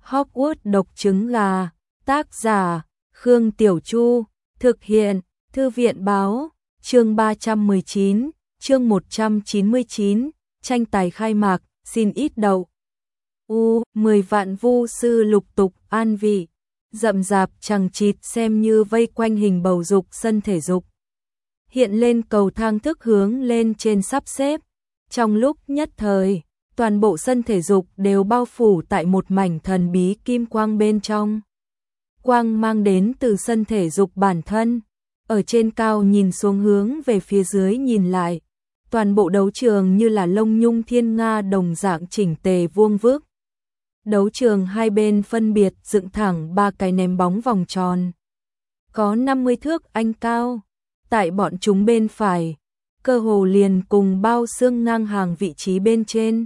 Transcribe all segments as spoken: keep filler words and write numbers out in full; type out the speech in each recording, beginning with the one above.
Hogwarts độc trứng gà, tác giả, Khương Tiểu Chu, thực hiện, Thư viện báo, chương ba trăm mười chín, chương một trăm chín mươi chín, tranh tài khai mạc, xin ít đậu. U, mười vạn vu sư lục tục an vị, rậm rạp chằng chịt xem như vây quanh hình bầu dục sân thể dục. Hiện lên cầu thang thức hướng lên trên sắp xếp, trong lúc nhất thời, toàn bộ sân thể dục đều bao phủ tại một mảnh thần bí kim quang bên trong. Quang mang đến từ sân thể dục bản thân, ở trên cao nhìn xuống hướng về phía dưới nhìn lại, toàn bộ đấu trường như là lông nhung thiên nga đồng dạng chỉnh tề vuông vức. Đấu trường hai bên phân biệt dựng thẳng ba cái ném bóng vòng tròn, có năm mươi thước anh cao, tại bọn chúng bên phải, cơ hồ liền cùng bao xương ngang hàng vị trí bên trên,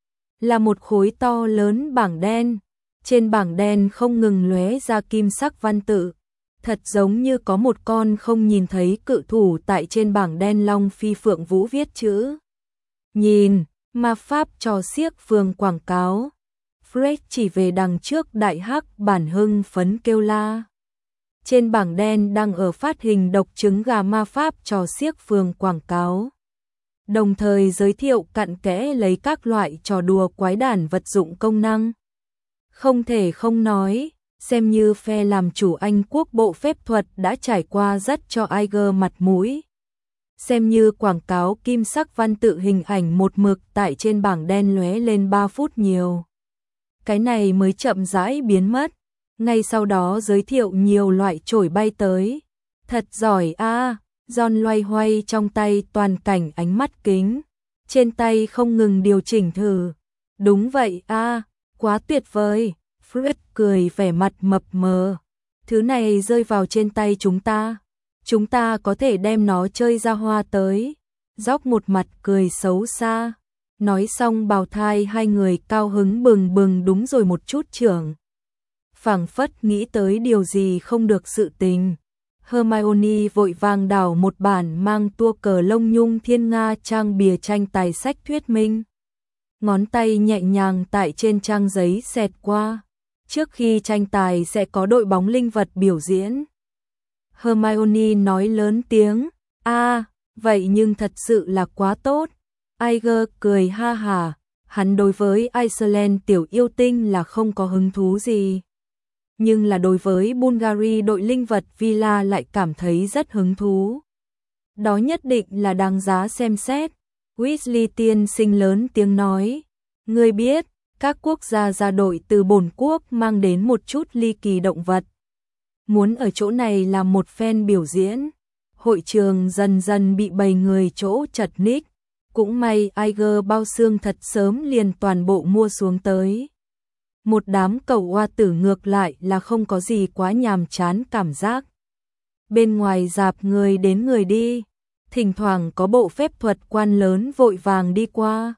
là một khối to lớn bảng đen, trên bảng đen không ngừng lóe ra kim sắc văn tự, thật giống như có một con không nhìn thấy cự thủ tại trên bảng đen long phi phượng vũ viết chữ. Nhìn, ma pháp trò xiếc phường quảng cáo. Fred chỉ về đằng trước đại hắc bản hưng phấn kêu la. Trên bảng đen đang ở phát hình độc trứng gà ma pháp trò xiếc phường quảng cáo. Đồng thời giới thiệu cặn kẽ lấy các loại trò đùa quái đản vật dụng công năng. Không thể không nói, xem như phe làm chủ Anh quốc bộ phép thuật đã trải qua rất cho Iger mặt mũi. Xem như quảng cáo kim sắc văn tự hình ảnh một mực tại trên bảng đen lóe lên ba phút nhiều. Cái này mới chậm rãi biến mất, ngay sau đó giới thiệu nhiều loại chổi bay tới. Thật giỏi a, à, John loay hoay trong tay toàn cảnh ánh mắt kính, trên tay không ngừng điều chỉnh thử. Đúng vậy a, à, quá tuyệt vời. Fred cười vẻ mặt mập mờ. Thứ này rơi vào trên tay chúng ta, chúng ta có thể đem nó chơi ra hoa tới. Dóc một mặt cười xấu xa. Nói xong bào thai hai người cao hứng bừng bừng đúng rồi một chút trưởng. Phảng phất nghĩ tới điều gì không được sự tình. Hermione vội vàng đảo một bản mang tua cờ lông nhung thiên nga trang bìa tranh tài sách thuyết minh. Ngón tay nhẹ nhàng tại trên trang giấy xẹt qua. Trước khi tranh tài sẽ có đội bóng linh vật biểu diễn. Hermione nói lớn tiếng, a, à, vậy nhưng thật sự là quá tốt. Iger cười ha hà, hắn đối với Iceland tiểu yêu tinh là không có hứng thú gì. Nhưng là đối với Bulgari đội linh vật Villa lại cảm thấy rất hứng thú. Đó nhất định là đáng giá xem xét. Weasley tiên sinh lớn tiếng nói, ngươi biết, các quốc gia ra đội từ bổn quốc mang đến một chút ly kỳ động vật. Muốn ở chỗ này làm một phen biểu diễn. Hội trường dần dần bị bầy người chỗ chật ních. Cũng may Iger bao xương thật sớm liền toàn bộ mua xuống tới. Một đám cẩu oa tử ngược lại là không có gì quá nhàm chán cảm giác. Bên ngoài dạp người đến người đi, thỉnh thoảng có bộ phép thuật quan lớn vội vàng đi qua.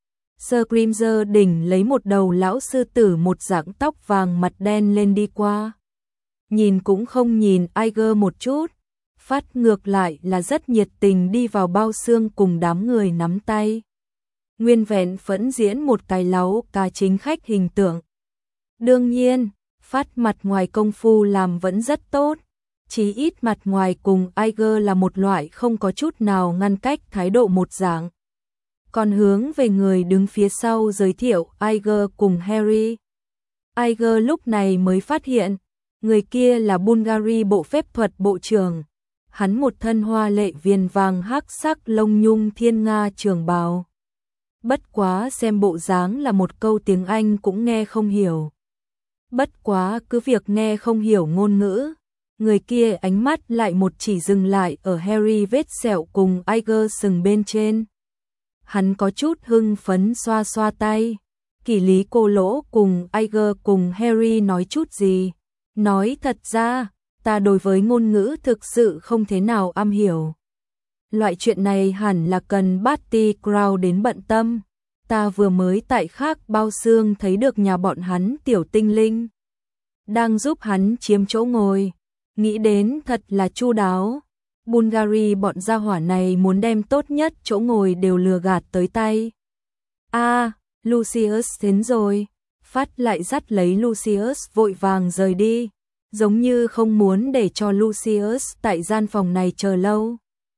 Scrimger đỉnh lấy một đầu lão sư tử một dạng tóc vàng mặt đen lên đi qua. Nhìn cũng không nhìn Iger một chút. Phát ngược lại là rất nhiệt tình đi vào bao xương cùng đám người nắm tay. Nguyên vẹn phẫn diễn một cái láu ca chính khách hình tượng. Đương nhiên, Phát mặt ngoài công phu làm vẫn rất tốt. Chí ít mặt ngoài cùng Iger là một loại không có chút nào ngăn cách thái độ một dạng. Còn hướng về người đứng phía sau giới thiệu Iger cùng Harry. Iger lúc này mới phát hiện, người kia là Bulgari bộ phép thuật bộ trưởng. Hắn một thân hoa lệ viền vàng hắc sắc lông nhung thiên nga trường bào. Bất quá xem bộ dáng là một câu tiếng Anh cũng nghe không hiểu. Bất quá cứ việc nghe không hiểu ngôn ngữ, người kia ánh mắt lại một chỉ dừng lại ở Harry vết sẹo cùng Iger sừng bên trên. Hắn có chút hưng phấn xoa xoa tay. Kỷ lý cô lỗ cùng Iger cùng Harry nói chút gì. Nói thật ra, ta đối với ngôn ngữ thực sự không thế nào am hiểu. Loại chuyện này hẳn là cần Barty Crouch đến bận tâm. Ta vừa mới tại khác bao xương thấy được nhà bọn hắn tiểu tinh linh. Đang giúp hắn chiếm chỗ ngồi. Nghĩ đến thật là chu đáo. Bulgari bọn gia hỏa này muốn đem tốt nhất chỗ ngồi đều lừa gạt tới tay. A, à, Lucius đến rồi. Phát lại dắt lấy Lucius vội vàng rời đi, giống như không muốn để cho Lucius tại gian phòng này chờ lâu.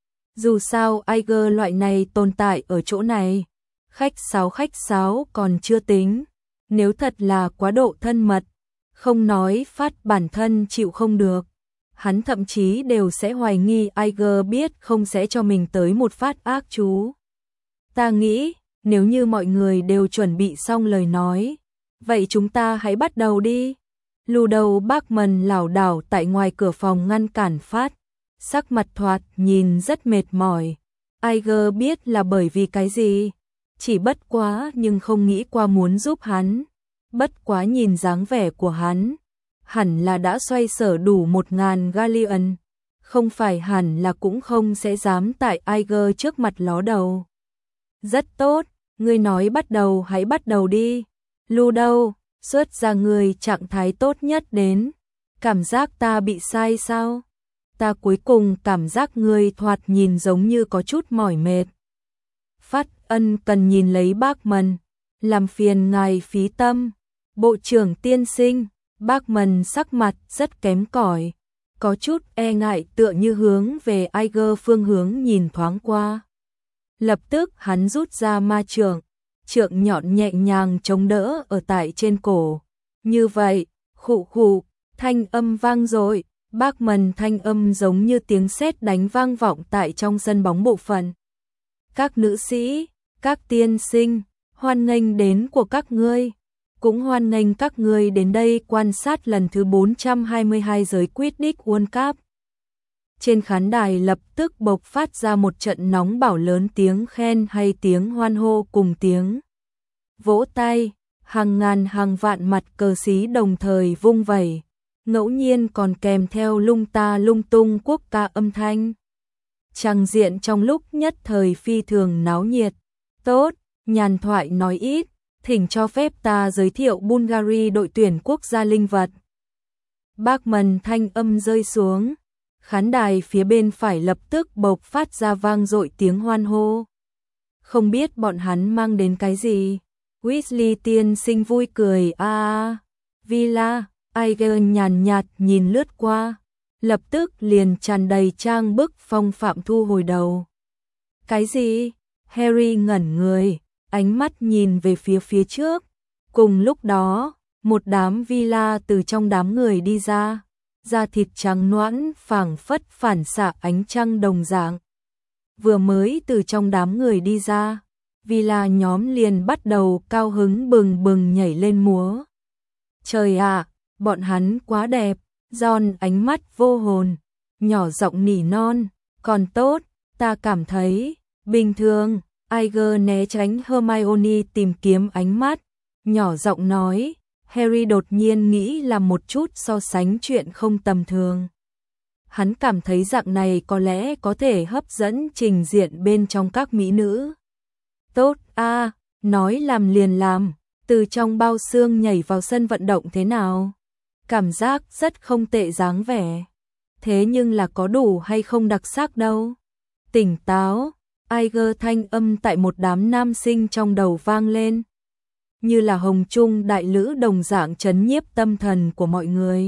Dù sao Iger loại này tồn tại ở chỗ này, khách sáo khách sáo còn chưa tính, nếu thật là quá độ thân mật, không nói Phát bản thân chịu không được, hắn thậm chí đều sẽ hoài nghi Iger biết không sẽ cho mình tới một phát ác chú. Ta nghĩ, nếu như mọi người đều chuẩn bị xong lời nói, vậy chúng ta hãy bắt đầu đi. Lù đầu Bachman lảo đảo tại ngoài cửa phòng ngăn cản Phát, sắc mặt thoạt nhìn rất mệt mỏi. Iger biết là bởi vì cái gì, chỉ bất quá nhưng không nghĩ qua muốn giúp hắn. Bất quá nhìn dáng vẻ của hắn, hẳn là đã xoay sở đủ một ngàn galleon, không phải hẳn là cũng không sẽ dám tại Iger trước mặt ló đầu. Rất tốt, ngươi nói bắt đầu hãy bắt đầu đi. Lu đâu, xuất ra người trạng thái tốt nhất đến. Cảm giác ta bị sai sao? Ta cuối cùng cảm giác ngươi thoạt nhìn giống như có chút mỏi mệt. Phát ân cần nhìn lấy Bachman, làm phiền ngài phí tâm. Bộ trưởng tiên sinh, Bachman sắc mặt rất kém cỏi, có chút e ngại tựa như hướng về Iger phương hướng nhìn thoáng qua. Lập tức hắn rút ra ma trượng, trượng nhọn nhẹ nhàng chống đỡ ở tại trên cổ. Như vậy, khụ khụ, thanh âm vang dội, Bachman thanh âm giống như tiếng sét đánh vang vọng tại trong sân bóng bộ phận. Các nữ sĩ, các tiên sinh, hoan nghênh đến của các ngươi. Cũng hoan nghênh các ngươi đến đây quan sát lần thứ bốn trăm hai mươi hai giới Quidditch World Cup. Trên khán đài lập tức bộc phát ra một trận nóng bỏng lớn tiếng khen hay tiếng hoan hô cùng tiếng vỗ tay, hàng ngàn hàng vạn mặt cờ xí đồng thời vung vẩy, ngẫu nhiên còn kèm theo lung ta lung tung quốc ca âm thanh. Tràng diện trong lúc nhất thời phi thường náo nhiệt. Tốt, nhàn thoại nói ít, thỉnh cho phép ta giới thiệu Bulgaria đội tuyển quốc gia linh vật. Bachman thanh âm rơi xuống, khán đài phía bên phải lập tức bộc phát ra vang dội tiếng hoan hô. Không biết bọn hắn mang đến cái gì. Weasley tiên sinh vui cười a a. Villa, Iger nhàn nhạt nhìn lướt qua, lập tức liền tràn đầy trang bức phong phạm thu hồi đầu. Cái gì? Harry ngẩn người, ánh mắt nhìn về phía phía trước. Cùng lúc đó, một đám Villa từ trong đám người đi ra, da thịt trắng nõn phảng phất phản xạ ánh trăng đồng dạng. Vừa mới từ trong đám người đi ra, Villa nhóm liền bắt đầu cao hứng bừng bừng nhảy lên múa. Trời ạ, bọn hắn quá đẹp. John ánh mắt vô hồn, nhỏ giọng nỉ non, còn tốt, ta cảm thấy bình thường. Iger né tránh Hermione tìm kiếm ánh mắt, nhỏ giọng nói. Harry đột nhiên nghĩ là một chút so sánh chuyện không tầm thường. Hắn cảm thấy dạng này có lẽ có thể hấp dẫn trình diện bên trong các mỹ nữ. Tốt a, à, nói làm liền làm, từ trong bao xương nhảy vào sân vận động thế nào? Cảm giác rất không tệ dáng vẻ. Thế nhưng là có đủ hay không đặc sắc đâu. Tỉnh táo, Iger thanh âm tại một đám nam sinh trong đầu vang lên. Như là hồng trung đại lữ đồng dạng trấn nhiếp tâm thần của mọi người.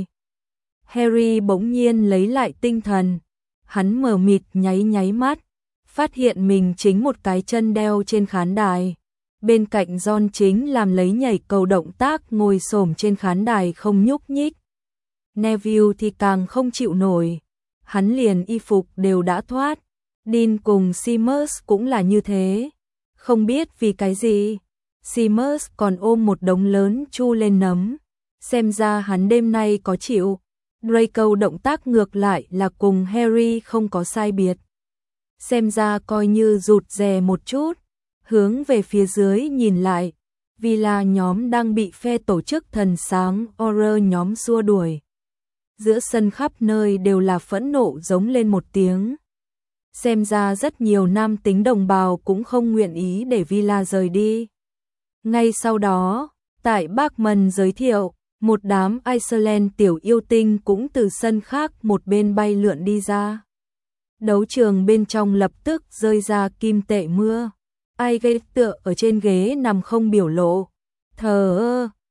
Harry bỗng nhiên lấy lại tinh thần. Hắn mờ mịt nháy nháy mắt, phát hiện mình chính một cái chân đeo trên khán đài. Bên cạnh John chính làm lấy nhảy cầu động tác ngồi xổm trên khán đài không nhúc nhích. Neville thì càng không chịu nổi. Hắn liền y phục đều đã thoát. Dean cùng Seamus cũng là như thế. Không biết vì cái gì, Seamus còn ôm một đống lớn chu lên nấm. Xem ra hắn đêm nay có chịu. Draco động tác ngược lại là cùng Harry không có sai biệt. Xem ra coi như rụt rè một chút. Hướng về phía dưới nhìn lại, Villa nhóm đang bị phe tổ chức thần sáng Auror nhóm xua đuổi. Giữa sân khắp nơi đều là phẫn nộ giống lên một tiếng. Xem ra rất nhiều nam tính đồng bào cũng không nguyện ý để Villa rời đi. Ngay sau đó, tại Bachman giới thiệu, một đám Iceland tiểu yêu tinh cũng từ sân khác một bên bay lượn đi ra. Đấu trường bên trong lập tức rơi ra kim tệ mưa. Iger tựa ở trên ghế nằm không biểu lộ, thờ ơ,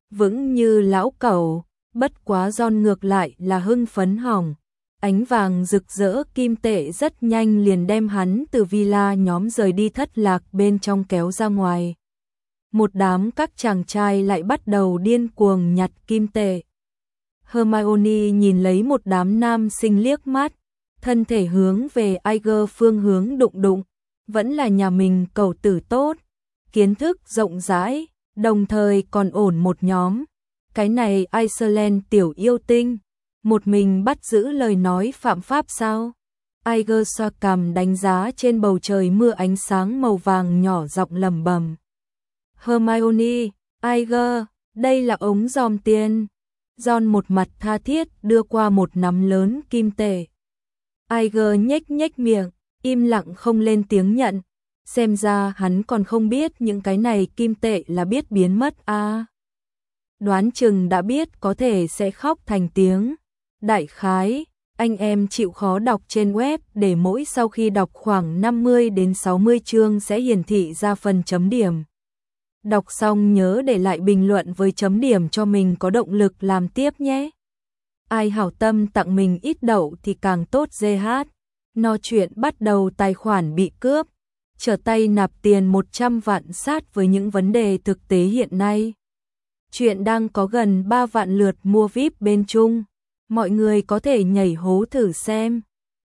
vững như lão cẩu, bất quá John ngược lại là hưng phấn hỏng. Ánh vàng rực rỡ kim tệ rất nhanh liền đem hắn từ villa nhóm rời đi thất lạc bên trong kéo ra ngoài. Một đám các chàng trai lại bắt đầu điên cuồng nhặt kim tệ. Hermione nhìn lấy một đám nam sinh liếc mắt, thân thể hướng về Iger phương hướng đụng đụng, vẫn là nhà mình cậu tử tốt, kiến thức rộng rãi, đồng thời còn ổn một nhóm. Cái này Iceland tiểu yêu tinh, một mình bắt giữ lời nói phạm pháp sao? Iger xoa cằm đánh giá trên bầu trời mưa ánh sáng màu vàng nhỏ giọng lẩm bẩm. Hermione, Iger, đây là ống giòm tiền. John một mặt tha thiết đưa qua một nắm lớn kim tệ. Iger nhếch nhếch miệng, im lặng không lên tiếng nhận. Xem ra hắn còn không biết những cái này kim tệ là biết biến mất a. À, đoán chừng đã biết có thể sẽ khóc thành tiếng. Đại khái, anh em chịu khó đọc trên web để mỗi sau khi đọc khoảng năm mươi đến sáu mươi chương sẽ hiển thị ra phần chấm điểm. Đọc xong nhớ để lại bình luận với chấm điểm cho mình có động lực làm tiếp nhé. Ai hảo tâm tặng mình ít đậu thì càng tốt giê hát. No chuyện bắt đầu tài khoản bị cướp. Trở tay nạp tiền một trăm vạn sát với những vấn đề thực tế hiện nay. Chuyện đang có gần ba vạn lượt mua víp bên Trung. Mọi người có thể nhảy hố thử xem.